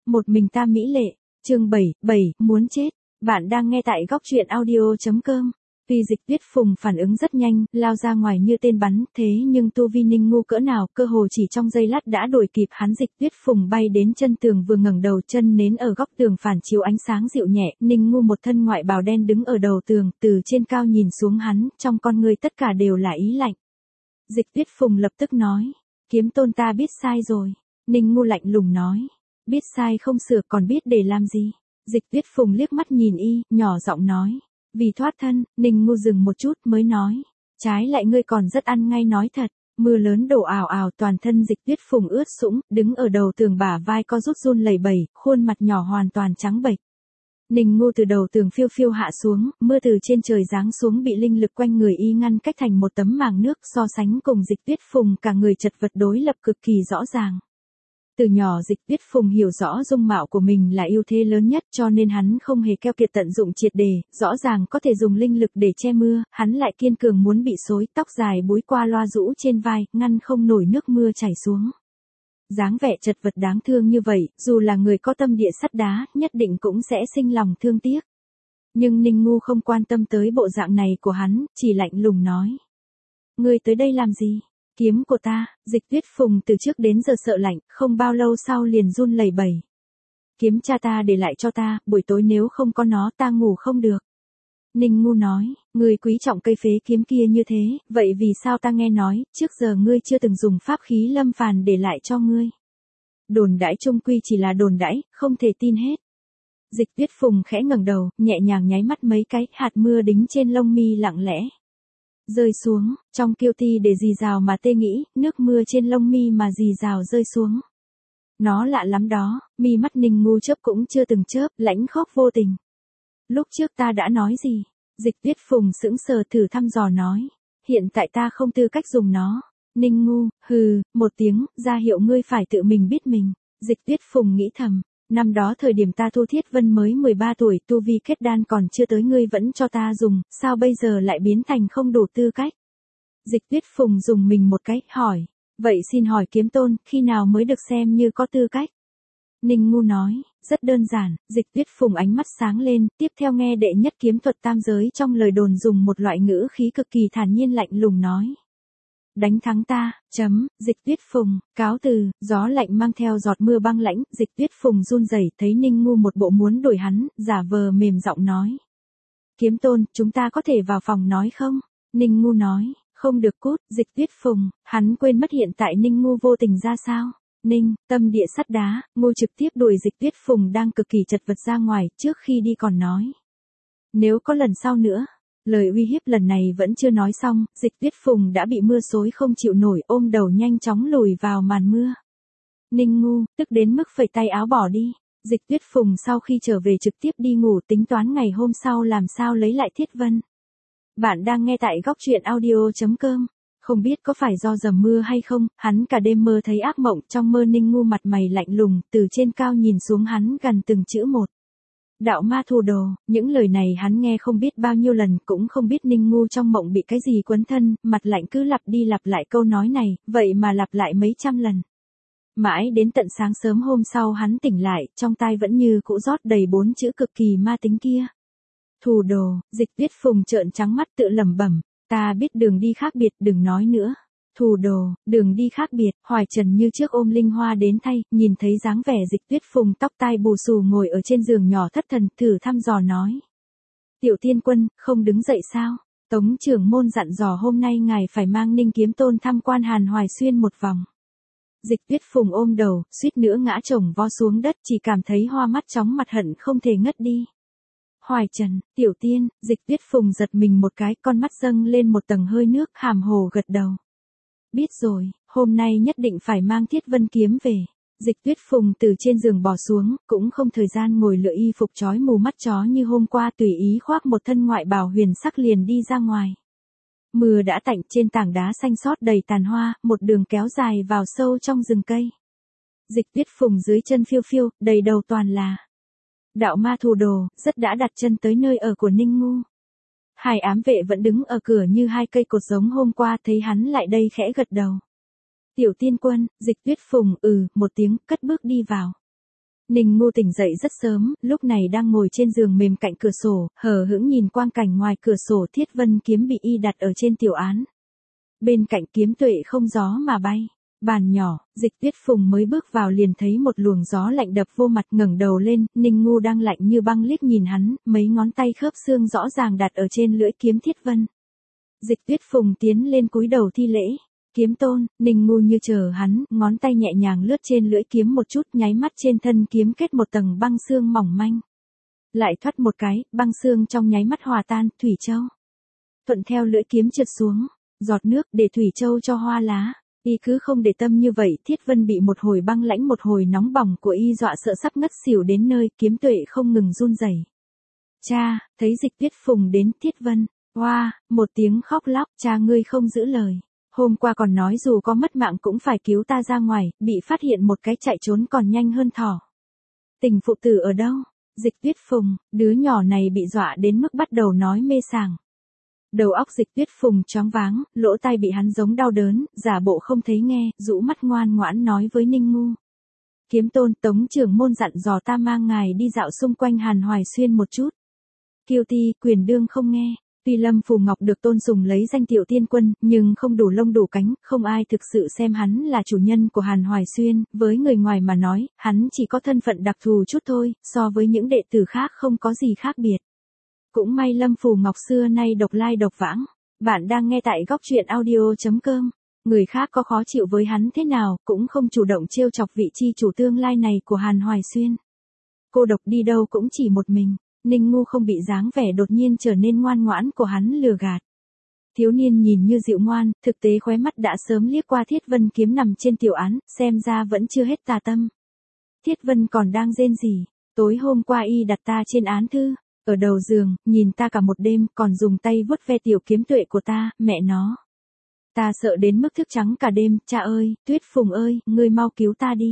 Một mình ta mỹ lệ, chương 7, muốn chết. Bạn đang nghe tại góc truyện audio.com. Tuy Dịch Tuyết Phùng phản ứng rất nhanh, lao ra ngoài như tên bắn, thế nhưng tu vi Ninh Ngu cỡ nào, cơ hồ chỉ trong giây lát đã đuổi kịp hắn. Dịch Tuyết Phùng bay đến chân tường, vừa ngẩng đầu, chân nến ở góc tường phản chiếu ánh sáng dịu nhẹ. Ninh Ngu một thân ngoại bào đen đứng ở đầu tường, từ trên cao nhìn xuống hắn, trong con người tất cả đều là ý lạnh. Dịch Tuyết Phùng lập tức nói, Kiếm Tôn, ta biết sai rồi. Ninh Ngu lạnh lùng nói, biết sai không sửa còn biết để làm gì? Dịch Tuyết Phùng liếc mắt nhìn y, nhỏ giọng nói, vì thoát thân. Ninh Ngu dừng một chút mới nói, trái lại ngươi còn rất ăn ngay nói thật. Mưa lớn đổ ào ào, toàn thân Dịch Tuyết Phùng ướt sũng, đứng ở đầu tường, bả vai co rút run lẩy bẩy, khuôn mặt nhỏ hoàn toàn trắng bệch. Ninh Ngu từ đầu tường phiêu phiêu hạ xuống, mưa từ trên trời giáng xuống bị linh lực quanh người y ngăn cách thành một tấm màng nước, so sánh cùng Dịch Tuyết Phùng cả người chật vật đối lập cực kỳ rõ ràng. Từ nhỏ Dịch Tuyết Phùng hiểu rõ dung mạo của mình là ưu thế lớn nhất, cho nên hắn không hề keo kiệt tận dụng triệt đề, rõ ràng có thể dùng linh lực để che mưa, hắn lại kiên cường muốn bị xối, tóc dài búi qua loa rũ trên vai, ngăn không nổi nước mưa chảy xuống. Dáng vẻ chật vật đáng thương như vậy, dù là người có tâm địa sắt đá, nhất định cũng sẽ sinh lòng thương tiếc. Nhưng Ninh Ngu không quan tâm tới bộ dạng này của hắn, chỉ lạnh lùng nói, ngươi tới đây làm gì? Kiếm của ta. Dịch Tuyết Phùng từ trước đến giờ sợ lạnh, không bao lâu sau liền run lẩy bẩy. Kiếm cha ta để lại cho ta, buổi tối nếu không có nó ta ngủ không được. Ninh Ngu nói, ngươi quý trọng cây phế kiếm kia như thế, vậy vì sao ta nghe nói, trước giờ ngươi chưa từng dùng pháp khí lâm phàn để lại cho ngươi? Đồn đãi chung quy chỉ là đồn đãi, không thể tin hết. Dịch Tuyết Phùng khẽ ngẩng đầu, nhẹ nhàng nháy mắt mấy cái, hạt mưa đính trên lông mi lặng lẽ rơi xuống, trong kiêu ti để rì rào mà tê nghĩ, nước mưa trên lông mi mà rì rào rơi xuống. Nó lạ lắm đó, mi mắt Ninh Ngu chớp cũng chưa từng chớp, lãnh khóc vô tình. Lúc trước ta đã nói gì? Dịch Tuyết Phùng sững sờ thử thăm dò nói, hiện tại ta không tư cách dùng nó. Ninh Ngu, hừ, một tiếng, ra hiệu ngươi phải tự mình biết mình. Dịch Tuyết Phùng nghĩ thầm, năm đó thời điểm ta Thu Thiết Vân mới 13 tuổi, tu vi kết đan còn chưa tới, ngươi vẫn cho ta dùng, sao bây giờ lại biến thành không đủ tư cách? Dịch Tuyết Phùng dùng mình một cái, hỏi, vậy xin hỏi Kiếm Tôn, khi nào mới được xem như có tư cách? Ninh Ngu nói, rất đơn giản. Dịch Tuyết Phùng ánh mắt sáng lên, tiếp theo nghe đệ nhất kiếm thuật tam giới trong lời đồn dùng một loại ngữ khí cực kỳ thản nhiên lạnh lùng nói, đánh thắng ta. Dịch Tuyết Phùng, cáo từ. Gió lạnh mang theo giọt mưa băng lãnh, Dịch Tuyết Phùng run rẩy, thấy Ninh Ngu một bộ muốn đuổi hắn, giả vờ mềm giọng nói, Kiếm Tôn, chúng ta có thể vào phòng nói không? Ninh Ngu nói, không được. Cút. Dịch Tuyết Phùng, hắn quên mất hiện tại Ninh Ngu vô tình ra sao? Ninh, tâm địa sắt đá, Ngu trực tiếp đuổi Dịch Tuyết Phùng đang cực kỳ chật vật ra ngoài, trước khi đi còn nói, nếu có lần sau nữa. Lời uy hiếp lần này vẫn chưa nói xong, Dịch Tuyết Phùng đã bị mưa xối không chịu nổi, ôm đầu nhanh chóng lùi vào màn mưa. Ninh Ngu, tức đến mức phẩy tay áo bỏ đi. Dịch Tuyết Phùng sau khi trở về trực tiếp đi ngủ, tính toán ngày hôm sau làm sao lấy lại Thiết Vân. Bạn đang nghe tại góc truyện audio.com. Không biết có phải do dầm mưa hay không, hắn cả đêm mơ thấy ác mộng, trong mơ Ninh Ngu mặt mày lạnh lùng, từ trên cao nhìn xuống hắn gần từng chữ một. Đạo ma thù đồ. Những lời này hắn nghe không biết bao nhiêu lần, cũng không biết Ninh Ngu trong mộng bị cái gì quấn thân, mặt lạnh cứ lặp đi lặp lại câu nói này, vậy mà lặp lại mấy trăm lần. Mãi đến tận sáng sớm hôm sau hắn tỉnh lại, trong tai vẫn như cũ rót đầy 4 chữ cực kỳ ma tính kia. Thù đồ. Dịch Tuyết Phùng trợn trắng mắt tự lẩm bẩm, ta biết đường đi khác biệt, đừng nói nữa. Thù đồ, đường đi khác biệt. Hoài Trần như trước ôm Linh Hoa đến thay, nhìn thấy dáng vẻ Dịch Tuyết Phùng tóc tai bù xù ngồi ở trên giường nhỏ thất thần, thử thăm dò nói, Tiểu Tiên Quân, không đứng dậy sao? Tống trưởng môn dặn dò hôm nay ngài phải mang Ninh Kiếm Tôn tham quan Hàn Hoài Xuyên một vòng. Dịch Tuyết Phùng ôm đầu, suýt nữa ngã chồng vo xuống đất, chỉ cảm thấy hoa mắt chóng mặt hận không thể ngất đi. Hoài Trần, Tiểu Tiên. Dịch Tuyết Phùng giật mình một cái, con mắt dâng lên một tầng hơi nước, hàm hồ gật đầu. Biết rồi, hôm nay nhất định phải mang Thiết Vân kiếm về. Dịch Tuyết Phùng từ trên giường bò xuống, cũng không thời gian ngồi lựa y phục chói mù mắt chó như hôm qua, tùy ý khoác một thân ngoại bào huyền sắc liền đi ra ngoài. Mưa đã tạnh, trên tảng đá xanh xót đầy tàn hoa, một đường kéo dài vào sâu trong rừng cây. Dịch Tuyết Phùng dưới chân phiêu phiêu, đầy đầu toàn là đạo ma thù đồ, rất đã đặt chân tới nơi ở của Ninh Ngu. Hai ám vệ vẫn đứng ở cửa như hai cây cột giống hôm qua, thấy hắn lại đây khẽ gật đầu. Tiểu Tiên Quân. Dịch Tuyết Phùng một tiếng, cất bước đi vào. Ninh Ngu tỉnh dậy rất sớm, lúc này đang ngồi trên giường mềm cạnh cửa sổ, hờ hững nhìn quang cảnh ngoài cửa sổ. Thiết Vân kiếm bị y đặt ở trên tiểu án. Bên cạnh kiếm tuệ không gió mà bay. Bàn nhỏ, Dịch Tuyết Phùng mới bước vào liền thấy một luồng gió lạnh đập vô mặt, ngẩng đầu lên, Ninh Ngu đang lạnh như băng liếc nhìn hắn, mấy ngón tay khớp xương rõ ràng đặt ở trên lưỡi kiếm Thiết Vân. Dịch Tuyết Phùng tiến lên cúi đầu thi lễ. Kiếm tôn. Ninh Ngu như chờ hắn, ngón tay nhẹ nhàng lướt trên lưỡi kiếm một chút, nháy mắt trên thân kiếm kết một tầng băng xương mỏng manh. Lại thoắt một cái, băng xương trong nháy mắt hòa tan. Thủy châu. Thuận theo lưỡi kiếm trượt xuống, giọt nước để thủy châu cho hoa lá. Y cứ không để tâm như vậy, Thiết Vân bị một hồi băng lãnh một hồi nóng bỏng của y dọa sợ sắp ngất xỉu đến nơi, kiếm tuệ không ngừng run rẩy. Cha. Thấy Dịch Tuyết Phùng đến, Thiết Vân, oa, một tiếng khóc lóc. Cha ngươi không giữ lời. Hôm qua còn nói dù có mất mạng cũng phải cứu ta ra ngoài, bị phát hiện một cái chạy trốn còn nhanh hơn thỏ. Tình phụ tử ở đâu? Dịch Tuyết Phùng. Đứa nhỏ này bị dọa đến mức bắt đầu nói mê sảng. Đầu óc Dịch Tuyết Phùng choáng váng, lỗ tai bị hắn giống đau đớn, giả bộ không thấy nghe, rũ mắt ngoan ngoãn nói với Ninh Ngu. Kiếm tôn, Tống trưởng môn dặn dò ta mang ngài đi dạo xung quanh Hàn Hoài Xuyên một chút. Kiêu Ti, Quyền Đương không nghe. Tuy Lâm Phù Ngọc được tôn sùng lấy danh Tiểu Tiên Quân, nhưng không đủ lông đủ cánh, không ai thực sự xem hắn là chủ nhân của Hàn Hoài Xuyên, với người ngoài mà nói, hắn chỉ có thân phận đặc thù chút thôi, so với những đệ tử khác không có gì khác biệt. Cũng may Lâm Phù Ngọc xưa nay độc lai độc vãng. Bạn đang nghe tại góc truyện audio.com. Người khác có khó chịu với hắn thế nào, cũng không chủ động trêu chọc vị chi chủ tương lai này của Hàn Hoài Xuyên. Cô độc đi đâu cũng chỉ một mình. Ninh Ngu không bị dáng vẻ đột nhiên trở nên ngoan ngoãn của hắn lừa gạt. Thiếu niên nhìn như dịu ngoan, thực tế khóe mắt đã sớm liếc qua Thiết Vân kiếm nằm trên tiểu án, xem ra vẫn chưa hết tà tâm. Thiết Vân còn đang rên rỉ. Tối hôm qua y đặt ta trên án thư, ở đầu giường, nhìn ta cả một đêm, còn dùng tay vuốt ve tiểu kiếm tuệ của ta, mẹ nó. Ta sợ đến mức thức trắng cả đêm. Cha ơi, Tuyết Phùng ơi, ngươi mau cứu ta đi.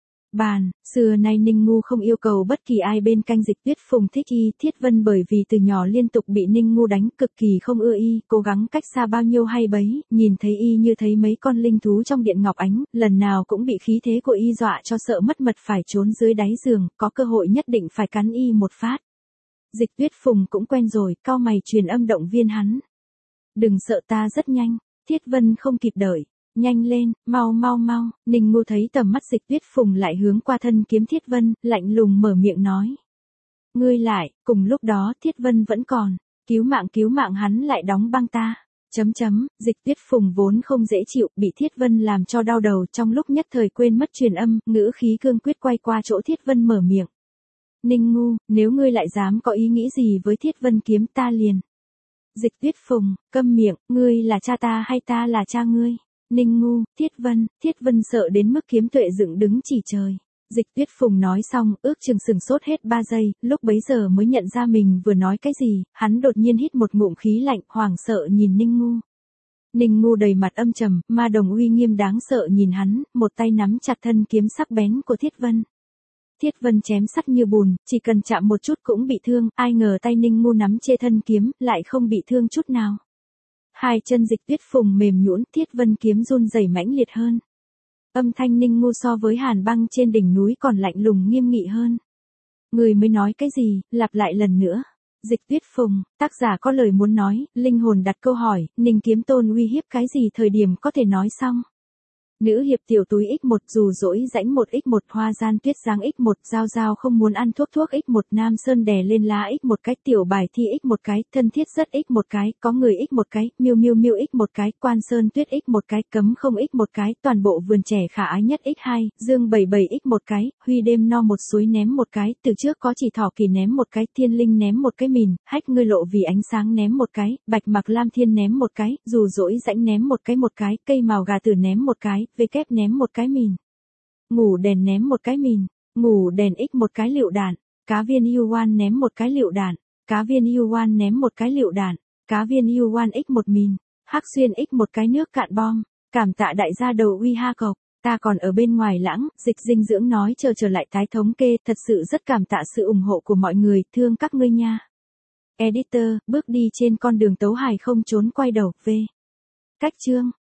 Bàn, xưa nay Ninh Ngu không yêu cầu bất kỳ ai bên canh Dịch Tuyết Phùng thích y. Thiết Vân bởi vì từ nhỏ liên tục bị Ninh Ngu đánh, cực kỳ không ưa y, cố gắng cách xa bao nhiêu hay bấy, nhìn thấy y như thấy mấy con linh thú trong điện ngọc ánh, lần nào cũng bị khí thế của y dọa cho sợ mất mật phải trốn dưới đáy giường, có cơ hội nhất định phải cắn y một phát. Dịch Tuyết Phùng cũng quen rồi, cau mày truyền âm động viên hắn. Đừng sợ, ta rất nhanh. Thiết Vân không kịp đợi. Nhanh lên, mau mau mau. Ninh Ngu thấy tầm mắt Dịch Tuyết Phùng lại hướng qua thân kiếm Thiết Vân, lạnh lùng mở miệng nói. Ngươi lại. Cùng lúc đó Thiết Vân vẫn còn. Cứu mạng hắn lại đóng băng ta. Dịch Tuyết Phùng vốn không dễ chịu, bị Thiết Vân làm cho đau đầu, trong lúc nhất thời quên mất truyền âm, ngữ khí cương quyết quay qua chỗ Thiết Vân mở miệng. Ninh Ngu, nếu ngươi lại dám có ý nghĩ gì với Thiết Vân kiếm ta liền. Dịch Tuyết Phùng, câm miệng, ngươi là cha ta hay ta là cha ngươi? Ninh Ngu, Thiết Vân sợ đến mức kiếm tuệ dựng đứng chỉ trời. Dịch Tuyết Phùng nói xong, ước chừng sừng sốt hết 3 giây, lúc bấy giờ mới nhận ra mình vừa nói cái gì, hắn đột nhiên hít một ngụm khí lạnh, hoảng sợ nhìn Ninh Ngu. Ninh Ngu đầy mặt âm trầm, ma đồng uy nghiêm đáng sợ nhìn hắn, một tay nắm chặt thân kiếm sắc bén của Thiết Vân. Thiết Vân chém sắt như bùn, chỉ cần chạm một chút cũng bị thương, ai ngờ tay Ninh Ngu nắm chê thân kiếm, lại không bị thương chút nào. Hai chân Dịch Tuyết Phùng mềm nhũn, Thiết Vân kiếm run rẩy mãnh liệt hơn. Âm thanh Ninh Ngu so với hàn băng trên đỉnh núi còn lạnh lùng nghiêm nghị hơn. Người mới nói cái gì, lặp lại lần nữa. Dịch Tuyết Phùng, tác giả có lời muốn nói, linh hồn đặt câu hỏi, Ninh kiếm tôn uy hiếp cái gì thời điểm có thể nói xong. Nữ hiệp tiểu túi x1 dù dỗi rãnh 1x1 hoa gian tuyết giáng x1 giao giao không muốn ăn thuốc x1 nam sơn đè lên lá x1 cái tiểu bài thi x1 cái thân thiết rất x1 cái có người x1 cái miêu miêu miêu x1 cái quan sơn tuyết x1 cái cấm không x1 cái toàn bộ vườn trẻ khả ái nhất x2 dương 77 x1 cái huy đêm no một suối ném một cái từ trước có chỉ thỏ kỳ ném một cái thiên linh ném một cái mìn hách ngươi lộ vì ánh sáng ném một cái bạch mặc lam thiên ném một cái dù dỗi rãnh ném một cái cây màu gà tử ném một cái về kép ném một cái mìn. Ngủ đèn ném một cái mìn. Ngủ đèn x một cái lựu đạn. Cá viên U1 ném một cái lựu đạn. Cá viên U1 ném một cái lựu đạn. Cá viên U1 x một mìn. Hắc xuyên x một cái nước cạn bom. Cảm tạ đại gia đầu uy ha cộc. Ta còn ở bên ngoài lãng, dịch dinh dưỡng nói chờ trở lại tái thống kê, thật sự rất cảm tạ sự ủng hộ của mọi người, thương các ngươi nha. Editor, bước đi trên con đường tấu hài không trốn quay đầu, v. Cách chương.